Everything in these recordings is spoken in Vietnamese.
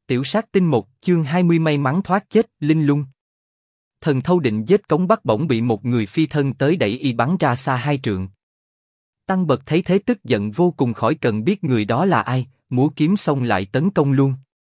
Tiểu sát tinh 1, chương 20 may mắn thoát chết, linh lung. Thần Thâu định giết Cống Bắc bỗng bị một người phi thân tới đẩy y bắn ra xa 2 trượng. Tăng Bật thấy thế tức giận vô cùng, khỏi cần biết người đó là ai, múa kiếm xông lại tấn công luôn.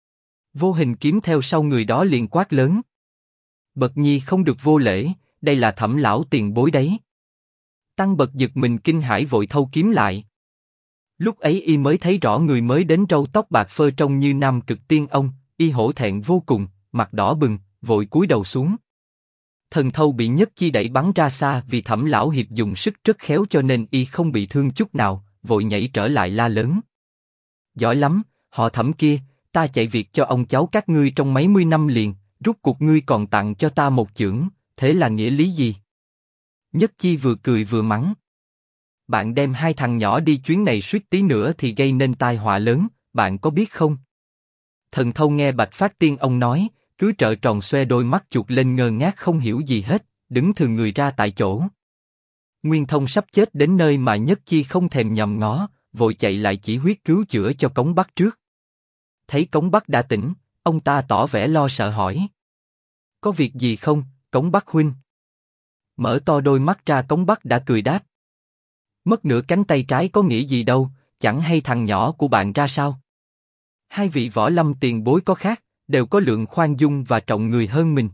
Vô Hình kiếm theo sau người đó liền quát lớn: Bật nhi không được vô lễ, đây là Thẩm lão tiền bối đấy. Tăng Bật giật mình kinh hãi vội thâu kiếm lại. Lúc ấy y mới thấy rõ người mới đến râu tóc bạc phơ trông như Nam Cực Tiên Ông, y hổ thẹn vô cùng, mặt đỏ bừng, vội cúi đầu xuống. Thần Thâu bị Nhất Chi đẩy bắn ra xa, vì Thẩm lão hiệp dùng sức rất khéo cho nên y không bị thương chút nào, vội nhảy trở lại la lớn: Giỏi lắm, họ Thẩm kia, ta chạy việc cho ông cháu các ngươi trong mấy mươi năm liền, rút cuộc ngươi còn tặng cho ta một chưởng, thế là nghĩa lý gì? Nhất Chi vừa cười vừa mắng: Bạn đem 2 thằng nhỏ đi chuyến này suýt tí nữa thì gây nên tai họa lớn, bạn có biết không? Thần Thâu nghe Bạch Phát Tiên Ông nói, cứ trợn tròn xoe đôi mắt chuột lên ngơ ngác không hiểu gì hết, đứng thừ người ra tại chỗ. Nguyên Thông sắp chết đến nơi mà Nhất Chi không thèm nhòm ngó, vội chạy lại chỉ huyết cứu chữa cho Cống Bắc trước. Thấy Cống Bắc đã tỉnh, ông ta tỏ vẻ lo sợ hỏi: Có việc gì không, Cống Bắc huynh? Mở to đôi mắt ra, Cống Bắc đã cười đáp: Mất nửa cánh tay trái có nghĩa gì đâu, chẳng hay thằng nhỏ của bạn ra sao? 2 vị võ lâm tiền bối có khác, đều có lượng khoan dung và trọng người hơn mình.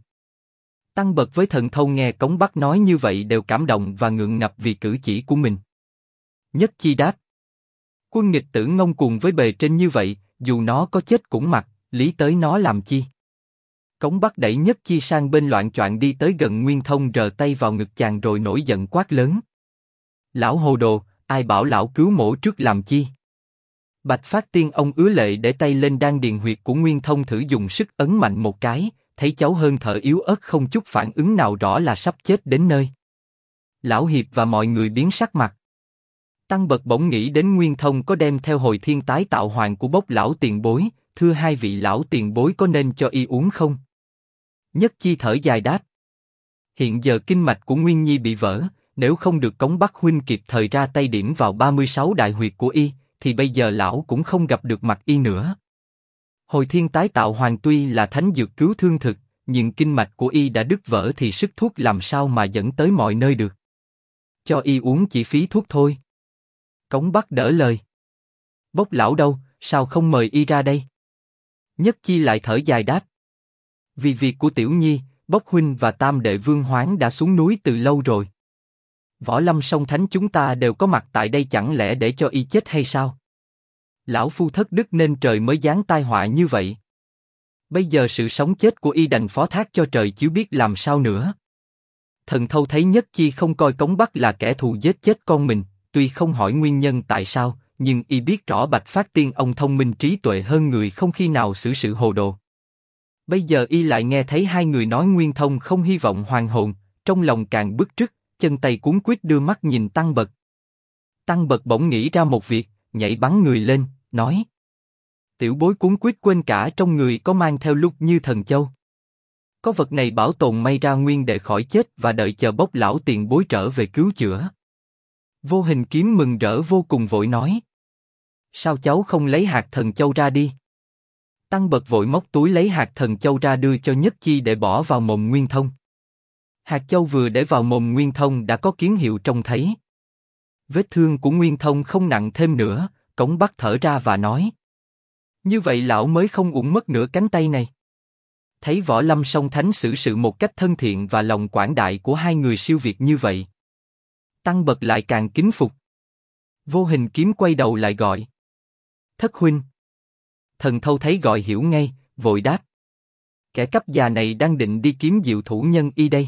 Tăng Bật với Thần Thâu nghe Cống Bắc nói như vậy đều cảm động và ngượng ngập vì cử chỉ của mình. Nhất Chi đáp: Quân nghịch tử ngông cuồng với bề trên như vậy, dù nó có chết cũng mặc, lý tới nó làm chi? Cống Bắc đẩy Nhất Chi sang bên loạng choạng đi tới gần Nguyên Thông, rờ tay vào ngực chàng rồi nổi giận quát lớn: Lão hồ đồ, ai bảo lão cứu mổ trước làm chi? Bạch Phát Tiên Ông ứa lệ để tay lên đan điền huyệt của Nguyên Thông thử dùng sức ấn mạnh một cái, thấy cháu hơn thở yếu ớt không chút phản ứng nào, rõ là sắp chết đến nơi. Lão hiệp và mọi người biến sắc mặt. Tăng Bật bỗng nghĩ đến Nguyên Thông có đem theo hồi thiên tái tạo hoàng của Bốc lão tiền bối, thưa 2 vị lão tiền bối có nên cho y uống không? Nhất Chi thở dài đáp: Hiện giờ kinh mạch của Nguyên Nhi bị vỡ, nếu không được Cống Bắc huynh kịp thời ra tay điểm vào 36 đại huyệt của y, thì bây giờ lão cũng không gặp được mặt y nữa. Hồi thiên tái tạo hoàng tuy là thánh dược cứu thương thực, nhưng kinh mạch của y đã đứt vỡ thì sức thuốc làm sao mà dẫn tới mọi nơi được. Cho y uống chỉ phí thuốc thôi. Cống Bắc đỡ lời: Bốc lão đâu, sao không mời y ra đây? Nhất Chi lại thở dài đáp: Vì việc của Tiểu Nhi, Bốc huynh và Tam đệ Vương Hoáng đã xuống núi từ lâu rồi. Võ lâm song thánh chúng ta đều có mặt tại đây, chẳng lẽ để cho y chết hay sao? Lão phu thất đức nên trời mới giáng tai họa như vậy. Bây giờ sự sống chết của y đành phó thác cho trời chiếu biết làm sao nữa. Thần Thâu thấy Nhất Chi không coi Cống Bắc là kẻ thù giết chết con mình, tuy không hỏi nguyên nhân tại sao, nhưng y biết rõ Bạch Phát Tiên Ông thông minh trí tuệ hơn người, không khi nào xử sự hồ đồ. Bây giờ y lại nghe thấy 2 người nói Nguyên Thông không hy vọng hoàn hồn, trong lòng càng bức rứt, chân tay cuống quýt đưa mắt nhìn Tăng Bật. Tăng Bật bỗng nghĩ ra một việc, nhảy bắn người lên, nói: Tiểu bối cuống quýt quên cả trong người có mang theo Lục Như Thần Châu. Có vật này bảo tồn may ra nguyên để khỏi chết và đợi chờ Bốc lão tiền bối trở về cứu chữa. Vô Hình kiếm mừng rỡ vô cùng vội nói: Sao cháu không lấy hạt thần châu ra đi? Tăng Bật vội móc túi lấy hạt thần châu ra đưa cho Nhất Chi để bỏ vào mồm Nguyên Thông. Hạt châu vừa để vào mồm Nguyên Thông đã có kiến hiệu trông thấy. Vết thương của Nguyên Thông không nặng thêm nữa, Cống Bắc thở ra và nói: Như vậy lão mới không uổng mất nửa cánh tay này. Thấy võ lâm song thánh xử sự một cách thân thiện và lòng quảng đại của 2 người siêu việt như vậy, Tăng Bật lại càng kính phục. Vô Hình kiếm quay đầu lại gọi: Thất huynh. Thần Thâu thấy gọi hiểu ngay, vội đáp: Kẻ cấp già này đang định đi kiếm diệu thủ nhân y đây.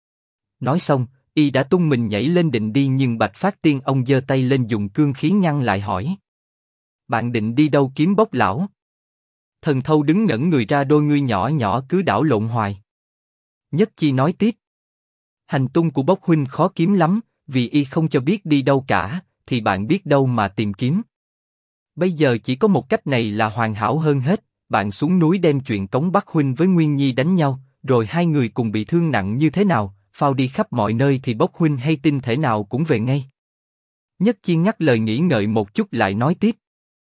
Nói xong, y đã tung mình nhảy lên định đi, nhưng Bạch Phát Tiên Ông giơ tay lên dùng cương khí ngăn lại hỏi: Bạn định đi đâu kiếm Bốc lão? Thần Thâu đứng ngẩn người ra, đôi ngươi nhỏ nhỏ cứ đảo lộn hoài. Nhất Chi nói tiếp: Hành tung của Bốc huynh khó kiếm lắm, vì y không cho biết đi đâu cả, thì bạn biết đâu mà tìm kiếm. Bây giờ chỉ có một cách này là hoàn hảo hơn hết, bạn xuống núi đem chuyện Cống Bắc huynh với Nguyên Nhi đánh nhau, rồi 2 người cùng bị thương nặng như thế nào, phao đi khắp mọi nơi thì Bốc huynh hay tin thể nào cũng về ngay. Nhất Chi ngắt lời nghĩ ngợi một chút lại nói tiếp: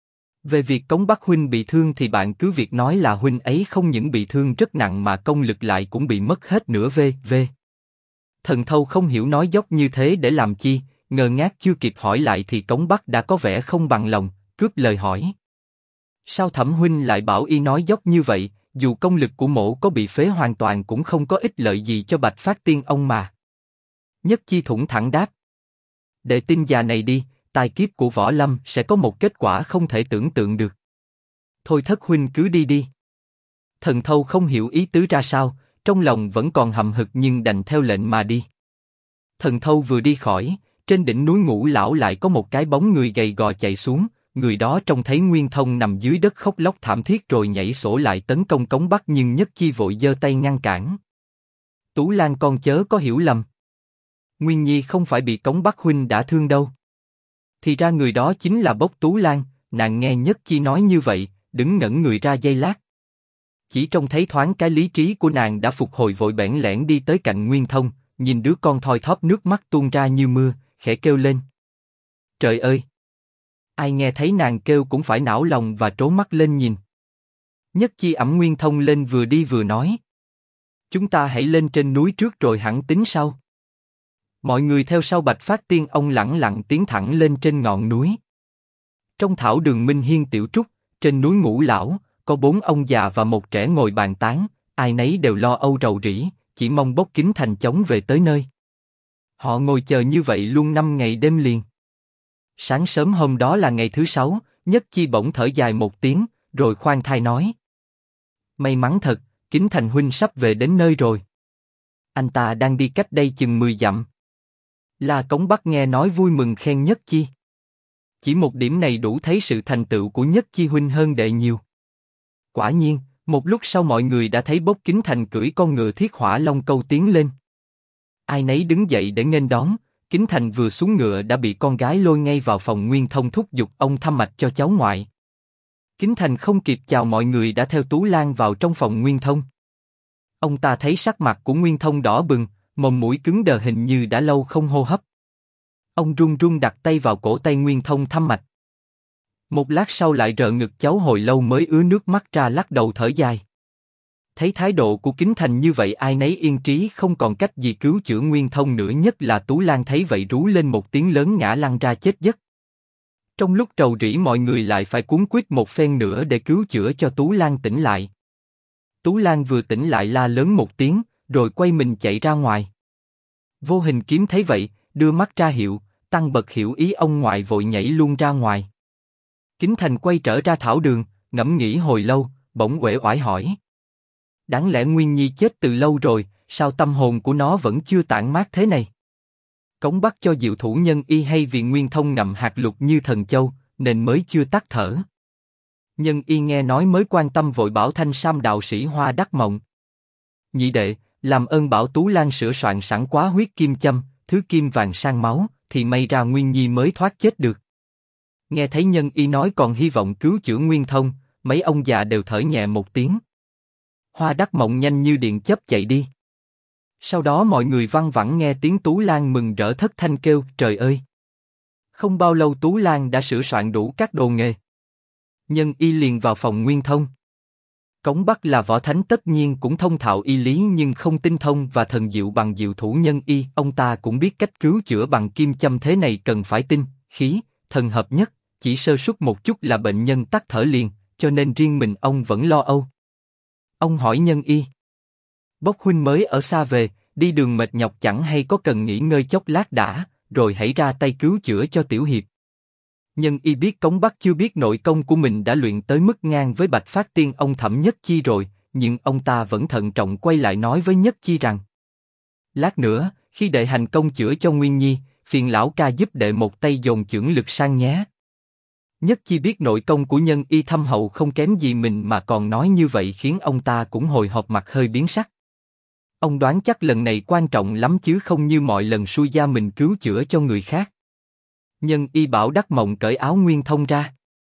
Về việc Cống Bắc huynh bị thương thì bạn cứ việc nói là huynh ấy không những bị thương rất nặng mà công lực lại cũng bị mất hết nửa v. Thần Thâu không hiểu nói dốc như thế để làm chi, ngơ ngác chưa kịp hỏi lại thì Cống Bắc đã có vẻ không bằng lòng, cướp lời hỏi. Sao Thẩm huynh lại bảo y nói dốc như vậy, dù công lực của mỗ có bị phế hoàn toàn cũng không có ích lợi gì cho Bạch Phát Tiên ông mà. Nhất Chi thủng thẳng đáp. Đệ tin già này đi, tài kiếp của Võ Lâm sẽ có một kết quả không thể tưởng tượng được. Thôi Thất huynh cứ đi đi. Thần Thâu không hiểu ý tứ ra sao, trong lòng vẫn còn hậm hực nhưng đành theo lệnh mà đi. Thần Thâu vừa đi khỏi, trên đỉnh núi Ngũ Lão lại có một cái bóng người gầy gò chạy xuống, người đó trông thấy Nguyên Thông nằm dưới đất khóc lóc thảm thiết rồi nhảy sổ lại tấn công Cống Bắc nhưng Nhất Chi vội giơ tay ngăn cản. Tú Lan con chớ có hiểu lầm. Nguyên Nhi không phải bị Cống Bắc huynh đã thương đâu. Thì ra người đó chính là Bốc Tú Lan, nàng nghe Nhất Chi nói như vậy, đứng ngẩn người ra giây lát. Chỉ trông thấy thoáng cái lý trí của nàng đã phục hồi vội bẽn lẽn đi tới cạnh Nguyên Thông, nhìn đứa con thoi thóp nước mắt tuôn ra như mưa, khẽ kêu lên. Trời ơi! Ai nghe thấy nàng kêu cũng phải não lòng và trố mắt lên nhìn. Nhất Chi ẵm Nguyên Thông lên vừa đi vừa nói. Chúng ta hãy lên trên núi trước rồi hẳn tính sau. Mọi người theo sau Bạch Phát Tiên ông lẳng lặng tiến thẳng lên trên ngọn núi. Trong thảo đường Minh Hiên Tiểu Trúc, trên núi Ngũ Lão, có 4 ông già và một trẻ ngồi bàn tán, ai nấy đều lo âu rầu rĩ, chỉ mong Bốc Kính Thành chóng về tới nơi. Họ ngồi chờ như vậy luôn 5 ngày đêm liền. Sáng sớm hôm đó là ngày thứ 6, Nhất Chi bỗng thở dài một tiếng, rồi khoan thai nói. May mắn thật, Kính Thành huynh sắp về đến nơi rồi. Anh ta đang đi cách đây chừng 10 dặm. La Cống Bắc nghe nói vui mừng khen Nhất Chi. Chỉ một điểm này đủ thấy sự thành tựu của Nhất Chi huynh hơn đệ nhiều. Quả nhiên, một lúc sau mọi người đã thấy Bốc Kính Thành cưỡi con ngựa thiết hỏa long câu tiến lên. Ai nấy đứng dậy để nghênh đón. Kính Thành vừa xuống ngựa đã bị con gái lôi ngay vào phòng Nguyên Thông thúc giục ông thăm mạch cho cháu ngoại. Kính Thành không kịp chào mọi người đã theo Tú Lan vào trong phòng Nguyên Thông. Ông ta thấy sắc mặt của Nguyên Thông đỏ bừng, mồm mũi cứng đờ hình như đã lâu không hô hấp. Ông run run đặt tay vào cổ tay Nguyên Thông thăm mạch. Một lát sau lại rợ ngực cháu hồi lâu mới ứa nước mắt ra lắc đầu thở dài. Thấy thái độ của Kính Thành như vậy ai nấy yên trí không còn cách gì cứu chữa Nguyên Thông nữa, nhất là Tú Lan thấy vậy rú lên một tiếng lớn ngã lăn ra chết giấc. Trong lúc rầu rĩ mọi người lại phải cuống quýt một phen nữa để cứu chữa cho Tú Lan tỉnh lại. Tú Lan vừa tỉnh lại la lớn một tiếng, rồi quay mình chạy ra ngoài. Vô Hình Kiếm thấy vậy, đưa mắt ra hiệu, Tăng Bật hiểu ý ông ngoại vội nhảy luôn ra ngoài. Kính Thành quay trở ra thảo đường, ngẫm nghĩ hồi lâu, bỗng uể oải hỏi. Đáng lẽ Nguyên Nhi chết từ lâu rồi, sao tâm hồn của nó vẫn chưa tản mát thế này? Cống Bắc cho diệu thủ nhân y hay vì Nguyên Thông ngậm hạt lục như thần châu, nên mới chưa tắt thở. Nhân y nghe nói mới quan tâm vội bảo Thanh Sam đạo sĩ Hoa Đắc Mộng. Nhị đệ, làm ơn bảo Tú Lan sửa soạn sẵn quá huyết kim châm, thứ kim vàng sang máu, thì may ra Nguyên Nhi mới thoát chết được. Nghe thấy nhân y nói còn hy vọng cứu chữa Nguyên Thông, mấy ông già đều thở nhẹ một tiếng. Hoa Đắc Mộng nhanh như điện chớp chạy đi. Sau đó mọi người văng vẳng nghe tiếng Tú Lan mừng rỡ thất thanh kêu trời ơi. Không bao lâu Tú Lan đã sửa soạn đủ các đồ nghề. Nhân y liền vào phòng Nguyên Thông. Cống Bắc là võ thánh tất nhiên cũng thông thạo y lý nhưng không tinh thông và thần diệu bằng diệu thủ nhân y. Ông ta cũng biết cách cứu chữa bằng kim châm thế này cần phải tinh, khí, thần hợp nhất. Chỉ sơ suất một chút là bệnh nhân tắt thở liền, cho nên riêng mình ông vẫn lo âu. Ông hỏi nhân y. Bốc huynh mới ở xa về, đi đường mệt nhọc chẳng hay có cần nghỉ ngơi chốc lát đã, rồi hãy ra tay cứu chữa cho tiểu hiệp. Nhân y biết Cống Bắc chưa biết nội công của mình đã luyện tới mức ngang với Bạch Phát Tiên ông Thẩm Nhất Chi rồi, nhưng ông ta vẫn thận trọng quay lại nói với Nhất Chi rằng: lát nữa, khi đệ hành công chữa cho Nguyên Nhi, phiền lão ca giúp đệ một tay dồn chưởng lực sang nhé. Nhất Chi biết nội công của nhân y thâm hậu không kém gì mình mà còn nói như vậy khiến ông ta cũng hồi hộp mặt hơi biến sắc. Ông đoán chắc lần này quan trọng lắm chứ không như mọi lần xui gia mình cứu chữa cho người khác. Nhân y bảo Đắc Mộng cởi áo Nguyên Thông ra.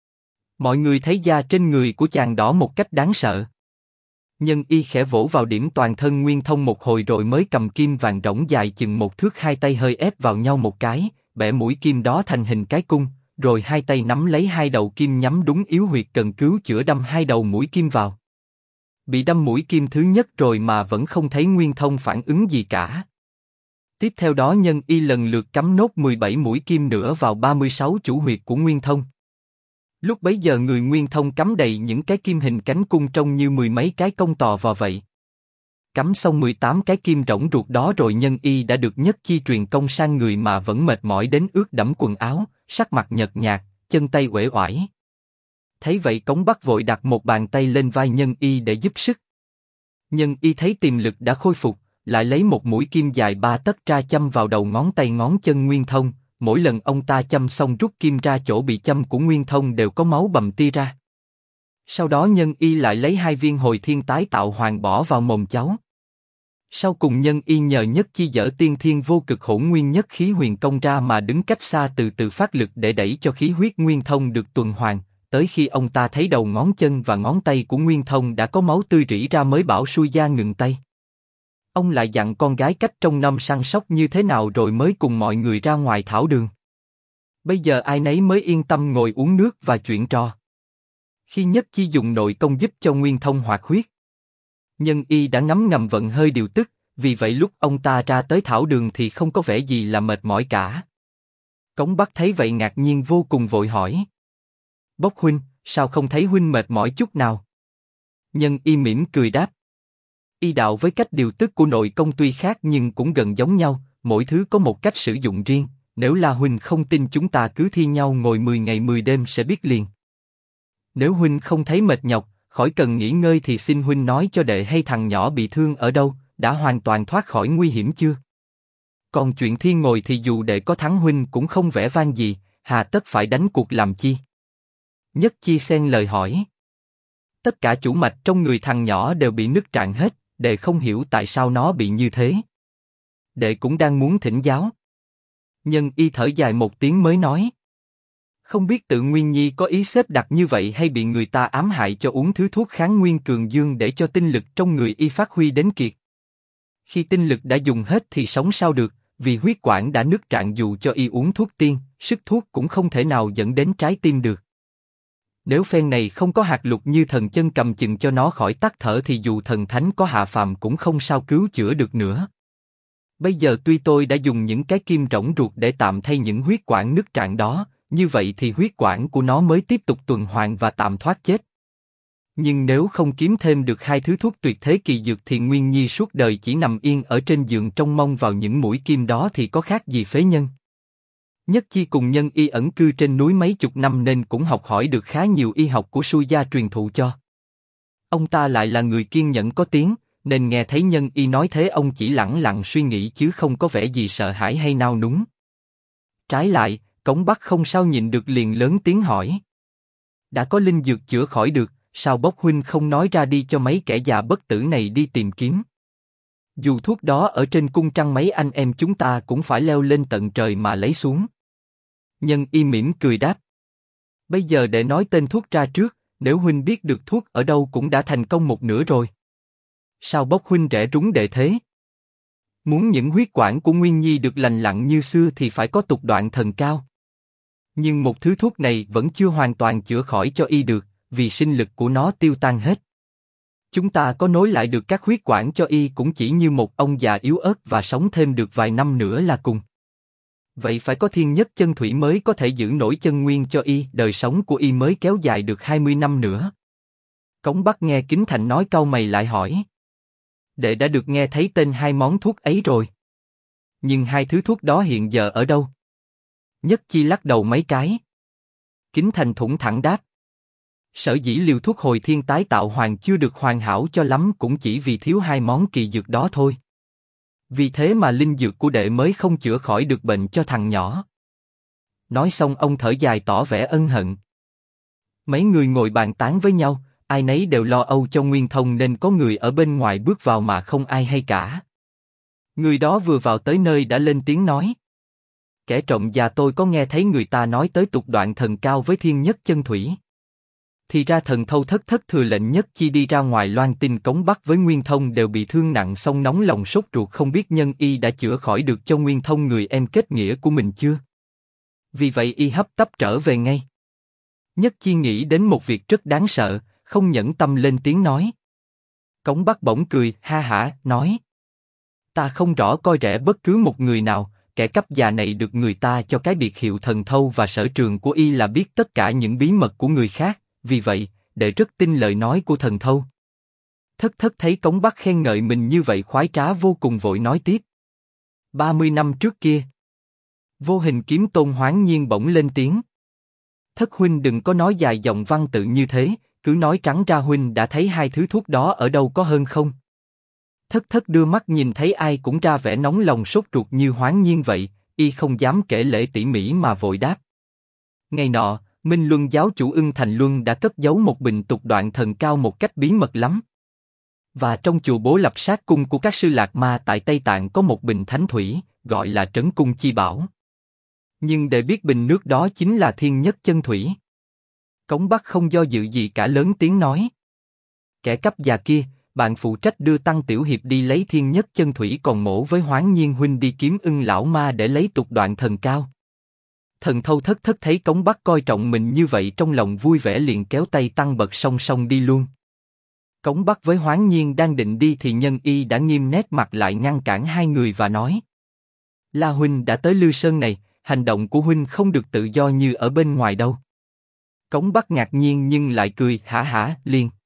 Mọi người thấy da trên người của chàng đỏ một cách đáng sợ. Nhân y khẽ vỗ vào điểm toàn thân Nguyên Thông một hồi rồi mới cầm kim vàng rỗng dài chừng 1 thước 2 tay hơi ép vào nhau một cái, bẻ mũi kim đó thành hình cái cung, rồi hai tay nắm lấy hai đầu kim nhắm đúng yếu huyệt cần cứu chữa đâm hai đầu mũi kim vào. Bị đâm mũi kim thứ nhất rồi mà vẫn không thấy Nguyên Thông phản ứng gì cả. Tiếp theo đó Nhân Y lần lượt cắm nốt 17 mũi kim nữa vào 36 chủ huyệt của Nguyên Thông. Lúc bấy giờ người Nguyên Thông cắm đầy những cái kim hình cánh cung trông như mười mấy cái công tò vò vậy. Cắm xong 18 cái kim rỗng ruột đó rồi Nhân Y đã được Nhất Chi truyền công sang người mà vẫn mệt mỏi đến ướt đẫm quần áo, sắc mặt nhợt nhạt, chân tay uể oải. Thấy vậy Cống Bắc vội đặt một bàn tay lên vai Nhân Y để giúp sức. Nhân Y thấy tiềm lực đã khôi phục, lại lấy một mũi kim dài 3 tấc ra châm vào đầu ngón tay ngón chân Nguyên Thông. Mỗi lần ông ta châm xong rút kim ra chỗ bị châm của Nguyên Thông đều có máu bầm tia ra. Sau đó Nhân Y lại lấy 2 viên hồi thiên tái tạo hoàng bỏ vào mồm cháu. Sau cùng Nhân Y nhờ Nhất Chi dở tiên thiên vô cực hỗn nguyên nhất khí huyền công ra mà đứng cách xa từ từ phát lực để đẩy cho khí huyết Nguyên Thông được tuần hoàn, tới khi ông ta thấy đầu ngón chân và ngón tay của Nguyên Thông đã có máu tươi rỉ ra mới bảo xuôi da ngừng tay. Ông lại dặn con gái cách trông nom săn sóc như thế nào rồi mới cùng mọi người ra ngoài thảo đường. Bây giờ ai nấy mới yên tâm ngồi uống nước và chuyện trò. Khi Nhất Chi dùng nội công giúp cho Nguyên Thông hoạt huyết, Nhân Y đã ngấm ngầm vận hơi điều tức, vì vậy lúc ông ta ra tới thảo đường thì không có vẻ gì là mệt mỏi cả. Cống Bắc thấy vậy ngạc nhiên vô cùng vội hỏi: Bốc huynh, sao không thấy huynh mệt mỏi chút nào? Nhân Y mỉm cười đáp: Y đạo với cách điều tức của nội công tuy khác nhưng cũng gần giống nhau, mỗi thứ có một cách sử dụng riêng. Nếu La huynh không tin chúng ta cứ thi nhau ngồi 10 ngày 10 đêm sẽ biết liền. Nếu huynh không thấy mệt nhọc, khỏi cần nghỉ ngơi thì xin huynh nói cho đệ hay thằng nhỏ bị thương ở đâu, đã hoàn toàn thoát khỏi nguy hiểm chưa? Còn chuyện thi ngồi thì dù đệ có thắng huynh cũng không vẻ vang gì, hà tất phải đánh cuộc làm chi? Nhất Chi xen lời hỏi. Tất cả chủ mạch trong người thằng nhỏ đều bị nứt rạn hết, đệ không hiểu tại sao nó bị như thế. Đệ cũng đang muốn thỉnh giáo. Nhân Y thở dài một tiếng mới nói: Không biết tự Nguyên Nhi có ý xếp đặt như vậy hay bị người ta ám hại cho uống thứ thuốc kháng nguyên cường dương để cho tinh lực trong người y phát huy đến kiệt. Khi tinh lực đã dùng hết thì sống sao được, vì huyết quản đã nứt rạn dù cho y uống thuốc tiên, sức thuốc cũng không thể nào dẫn đến trái tim được. Nếu phen này không có hạt lục như thần chân cầm chừng cho nó khỏi tắc thở thì dù thần thánh có hạ phàm cũng không sao cứu chữa được nữa. Bây giờ tuy tôi đã dùng những cái kim rỗng ruột để tạm thay những huyết quản nứt rạn đó, như vậy thì huyết quản của nó mới tiếp tục tuần hoàn và tạm thoát chết. Nhưng nếu không kiếm thêm được 2 thứ thuốc tuyệt thế kỳ dược thì Nguyên Nhi suốt đời chỉ nằm yên ở trên giường trông mong vào những mũi kim đó thì có khác gì phế nhân. Nhất Chi cùng Nhân Y ẩn cư trên núi mấy chục năm nên cũng học hỏi được khá nhiều y học của Su gia truyền thụ cho. Ông ta lại là người kiên nhẫn có tiếng, nên nghe thấy Nhân Y nói thế ông chỉ lẳng lặng suy nghĩ chứ không có vẻ gì sợ hãi hay nao núng. Trái lại, Cống Bắc không sao nhịn được liền lớn tiếng hỏi: Đã có linh dược chữa khỏi được, sao Bốc huynh không nói ra đi cho mấy kẻ già bất tử này đi tìm kiếm? Dù thuốc đó ở trên cung trăng mấy anh em chúng ta cũng phải leo lên tận trời mà lấy xuống. Nhân Y mỉm cười đáp: Bây giờ để nói tên thuốc ra trước, nếu huynh biết được thuốc ở đâu cũng đã thành công một nửa rồi. Sao Bốc huynh rẻ rúng đệ thế? Muốn những huyết quản của Nguyên Nhi được lành lặn như xưa thì phải có tục đoạn thần cao. Nhưng một thứ thuốc này vẫn chưa hoàn toàn chữa khỏi cho y được, vì sinh lực của nó tiêu tan hết. Chúng ta có nối lại được các huyết quản cho y cũng chỉ như một ông già yếu ớt và sống thêm được vài năm nữa là cùng. Vậy phải có thiên nhất chân thủy mới có thể giữ nổi chân nguyên cho y, đời sống của y mới kéo dài được 20 năm nữa. Cống Bắc nghe Kính Thành nói cau mày lại hỏi: Đệ đã được nghe thấy tên 2 món thuốc ấy rồi. Nhưng 2 thứ thuốc đó hiện giờ ở đâu? Nhất Chi lắc đầu mấy cái. Kính Thành thủng thẳng đáp: Sở dĩ liều thuốc hồi thiên tái tạo hoàng chưa được hoàn hảo cho lắm cũng chỉ vì thiếu 2 món kỳ dược đó thôi. Vì thế mà linh dược của đệ mới không chữa khỏi được bệnh cho thằng nhỏ. Nói xong ông thở dài tỏ vẻ ân hận. Mấy người ngồi bàn tán với nhau, ai nấy đều lo âu cho Nguyên Thông nên có người ở bên ngoài bước vào mà không ai hay cả. Người đó vừa vào tới nơi đã lên tiếng nói: Kẻ trộm già tôi có nghe thấy người ta nói tới tục đoạn thần cao với thiên nhất chân thủy. Thì ra thần thâu thất thừa lệnh Nhất Chi đi ra ngoài loan tin Cống Bắc với Nguyên Thông đều bị thương nặng, xong nóng lòng sốt ruột không biết Nhân Y đã chữa khỏi được cho Nguyên Thông người em kết nghĩa của mình chưa. Vì vậy y hấp tấp trở về ngay. Nhất Chi nghĩ đến một việc rất đáng sợ, không nhẫn tâm lên tiếng nói. Cống Bắc bỗng cười, ha hả, nói. Ta không rõ coi rẻ bất cứ một người nào, kẻ cấp già này được người ta cho cái biệt hiệu thần thâu và sở trường của y là biết tất cả những bí mật của người khác, vì vậy, đệ rất tin lời nói của thần thâu. Thất thất thấy Cống Bắc khen ngợi mình như vậy khoái trá vô cùng vội nói tiếp. 30 năm trước kia. Vô Hình Kiếm Tôn hoáng nhiên bỗng lên tiếng. Thất huynh đừng có nói dài dòng văn tự như thế, cứ nói trắng ra huynh đã thấy hai thứ thuốc đó ở đâu có hơn không? Thất thất đưa mắt nhìn thấy ai cũng ra vẻ nóng lòng sốt ruột như hoáng nhiên vậy, y không dám kể lể tỉ mỉ mà vội đáp. Ngày nọ, Minh Luân giáo chủ Ưng Thành Luân đã cất giấu một bình tục đoạn thần cao một cách bí mật lắm. Và trong chùa Bố Lập Sát Cung của các sư Lạc Ma tại Tây Tạng có một bình thánh thủy, gọi là Trấn Cung Chi Bảo. Nhưng để biết bình nước đó chính là Thiên Nhất Chân Thủy. Cống Bắc không do dự gì cả lớn tiếng nói. Kẻ cấp già kia, bạn phụ trách đưa Tăng Tiểu Hiệp đi lấy Thiên Nhất Chân Thủy, còn mổ với Hoáng Nhiên huynh đi kiếm Ưng lão ma để lấy tục đoạn thần cao. Thần thâu thất thất thấy Cống Bắc coi trọng mình như vậy trong lòng vui vẻ liền kéo tay Tăng Bật song song đi luôn. Cống Bắc với Hoáng Nhiên đang định đi thì Nhân Y đã nghiêm nét mặt lại ngăn cản hai người và nói. La huynh đã tới Lư Sơn này, hành động của huynh không được tự do như ở bên ngoài đâu. Cống Bắc ngạc nhiên nhưng lại cười hả hả liền.